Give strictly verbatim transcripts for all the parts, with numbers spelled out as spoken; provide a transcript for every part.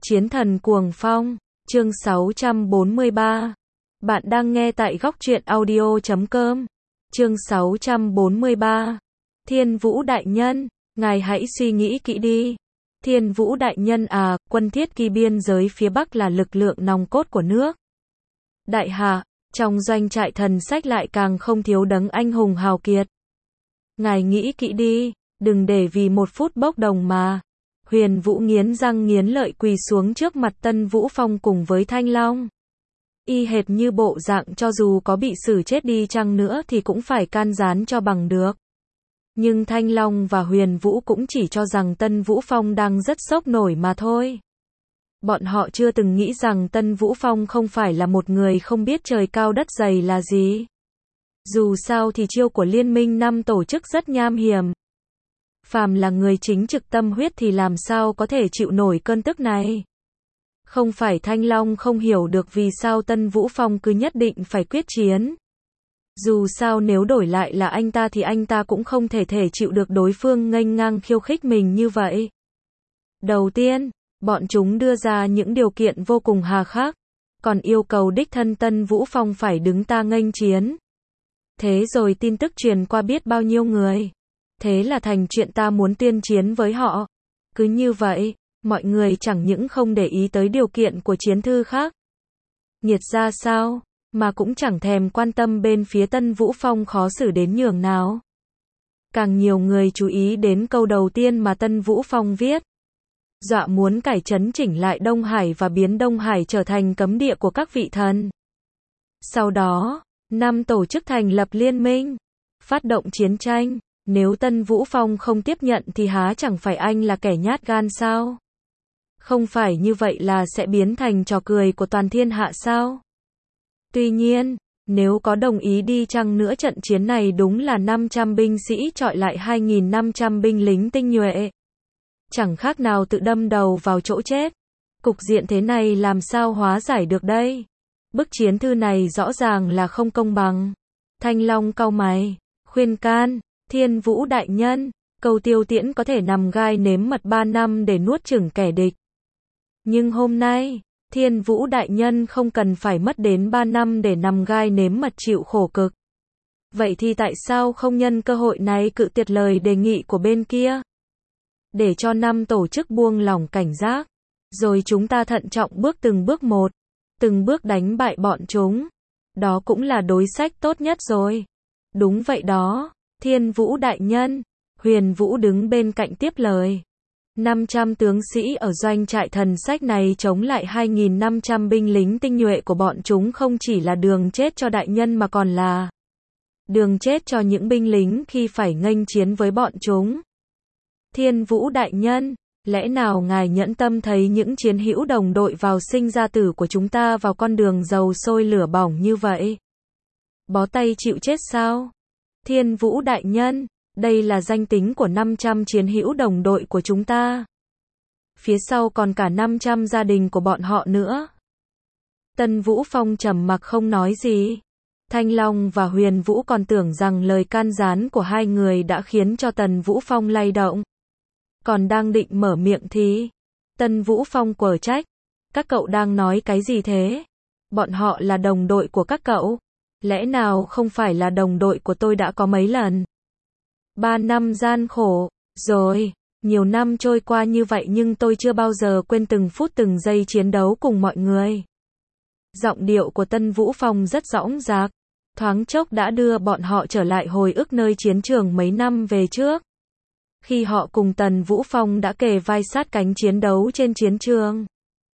Chiến thần cuồng phong, chương sáu trăm bốn mươi ba. Bạn đang nghe tại góc truyện audio chấm com. Chương sáu trăm bốn mươi ba. Thiên Vũ đại nhân, ngài hãy suy nghĩ kỹ đi. Thiên Vũ đại nhân à, quân thiết kỵ biên giới phía Bắc là lực lượng nòng cốt của nước. Đại hạ, trong doanh trại thần sách lại càng không thiếu đấng anh hùng hào kiệt. Ngài nghĩ kỹ đi, đừng để vì một phút bốc đồng mà. Huyền Vũ nghiến răng nghiến lợi quỳ xuống trước mặt Tân Vũ Phong cùng với Thanh Long. Y hệt như bộ dạng cho dù có bị xử chết đi chăng nữa thì cũng phải can gián cho bằng được. Nhưng Thanh Long và Huyền Vũ cũng chỉ cho rằng Tân Vũ Phong đang rất sốc nổi mà thôi. Bọn họ chưa từng nghĩ rằng Tân Vũ Phong không phải là một người không biết trời cao đất dày là gì. Dù sao thì chiêu của Liên minh năm tổ chức rất nham hiểm. Phàm là người chính trực tâm huyết thì làm sao có thể chịu nổi cơn tức này. Không phải Thanh Long không hiểu được vì sao Tân Vũ Phong cứ nhất định phải quyết chiến. Dù sao nếu đổi lại là anh ta thì anh ta cũng không thể thể chịu được đối phương nghênh ngang khiêu khích mình như vậy. Đầu tiên, bọn chúng đưa ra những điều kiện vô cùng hà khắc, còn yêu cầu đích thân Tân Vũ Phong phải đứng ta nghênh chiến. Thế rồi tin tức truyền qua biết bao nhiêu người. Thế là thành chuyện ta muốn tuyên chiến với họ. Cứ như vậy, mọi người chẳng những không để ý tới điều kiện của chiến thư khác. Nghiệt ra sao, mà cũng chẳng thèm quan tâm bên phía Tân Vũ Phong khó xử đến nhường nào. Càng nhiều người chú ý đến câu đầu tiên mà Tân Vũ Phong viết. Dọa muốn cải trấn chỉnh lại Đông Hải và biến Đông Hải trở thành cấm địa của các vị thần. Sau đó, năm tổ chức thành lập liên minh, phát động chiến tranh. Nếu Tân Vũ Phong không tiếp nhận thì há chẳng phải anh là kẻ nhát gan sao? Không phải như vậy là sẽ biến thành trò cười của toàn thiên hạ sao? Tuy nhiên, nếu có đồng ý đi chăng nữa trận chiến này đúng là năm trăm binh sĩ chọi lại hai nghìn năm trăm binh lính tinh nhuệ. Chẳng khác nào tự đâm đầu vào chỗ chết. Cục diện thế này làm sao hóa giải được đây? Bức chiến thư này rõ ràng là không công bằng. Thanh Long cau mày, khuyên can. Thiên Vũ đại nhân, Câu Tiêu Tiễn có thể nằm gai nếm mật ba năm để nuốt chửng kẻ địch. Nhưng hôm nay, Thiên Vũ đại nhân không cần phải mất đến ba năm để nằm gai nếm mật chịu khổ cực. Vậy thì tại sao không nhân cơ hội này cự tuyệt lời đề nghị của bên kia? Để cho năm tổ chức buông lỏng cảnh giác, rồi chúng ta thận trọng bước từng bước một, từng bước đánh bại bọn chúng. Đó cũng là đối sách tốt nhất rồi. Đúng vậy đó. Thiên Vũ đại nhân, Huyền Vũ đứng bên cạnh tiếp lời. năm trăm tướng sĩ ở doanh trại thần sách này chống lại hai nghìn năm trăm binh lính tinh nhuệ của bọn chúng không chỉ là đường chết cho đại nhân mà còn là đường chết cho những binh lính khi phải nghênh chiến với bọn chúng. Thiên Vũ đại nhân, lẽ nào ngài nhẫn tâm thấy những chiến hữu đồng đội vào sinh ra tử của chúng ta vào con đường dầu sôi lửa bỏng như vậy? Bó tay chịu chết sao? Thiên Vũ đại nhân, đây là danh tính của năm trăm chiến hữu đồng đội của chúng ta. Phía sau còn cả năm trăm gia đình của bọn họ nữa. Tân Vũ Phong trầm mặc không nói gì. Thanh Long và Huyền Vũ còn tưởng rằng lời can gián của hai người đã khiến cho Tần Vũ Phong lay động. Còn đang định mở miệng thì Tân Vũ Phong quở trách. Các cậu đang nói cái gì thế? Bọn họ là đồng đội của các cậu. Lẽ nào không phải là đồng đội của tôi đã có mấy lần? Ba năm gian khổ, rồi, nhiều năm trôi qua như vậy nhưng tôi chưa bao giờ quên từng phút từng giây chiến đấu cùng mọi người. Giọng điệu của Tân Vũ Phong rất dõng dạc, thoáng chốc đã đưa bọn họ trở lại hồi ức nơi chiến trường mấy năm về trước. Khi họ cùng Tần Vũ Phong đã kề vai sát cánh chiến đấu trên chiến trường.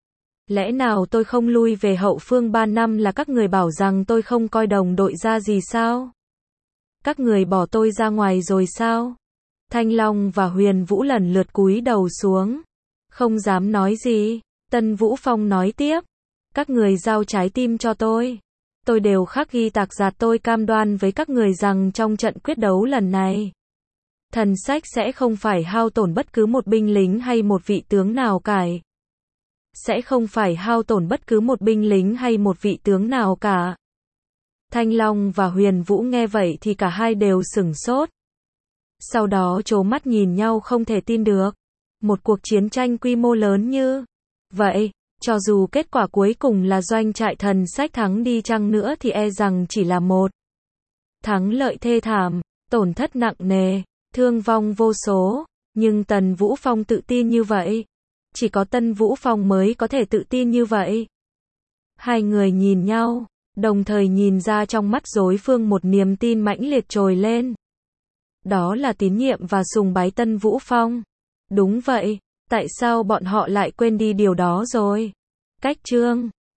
Lẽ nào tôi không lui về hậu phương ba năm là các người bảo rằng tôi không coi đồng đội ra gì sao? Các người bỏ tôi ra ngoài rồi sao? Thanh Long và Huyền Vũ lần lượt cúi đầu xuống. Không dám nói gì. Tân Vũ Phong nói tiếp. Các người giao trái tim cho tôi. Tôi đều khắc ghi tạc giạt tôi cam đoan với các người rằng trong trận quyết đấu lần này. Thần sách sẽ không phải hao tổn bất cứ một binh lính hay một vị tướng nào cả. Sẽ không phải hao tổn bất cứ một binh lính hay một vị tướng nào cả. Thanh Long và Huyền Vũ nghe vậy thì cả hai đều sửng sốt. Sau đó trố mắt nhìn nhau không thể tin được. Một cuộc chiến tranh quy mô lớn như Vậy, cho dù kết quả cuối cùng là doanh trại thần sách thắng đi chăng nữa thì e rằng chỉ là một thắng lợi thê thảm, tổn thất nặng nề, thương vong vô số, nhưng Tần Vũ Phong tự tin như vậy. Chỉ có Tân Vũ Phong mới có thể tự tin như vậy. Hai người nhìn nhau, đồng thời nhìn ra trong mắt đối phương một niềm tin mãnh liệt trồi lên. Đó là tín nhiệm và sùng bái Tân Vũ Phong. Đúng vậy, tại sao bọn họ lại quên đi điều đó rồi? Cách chương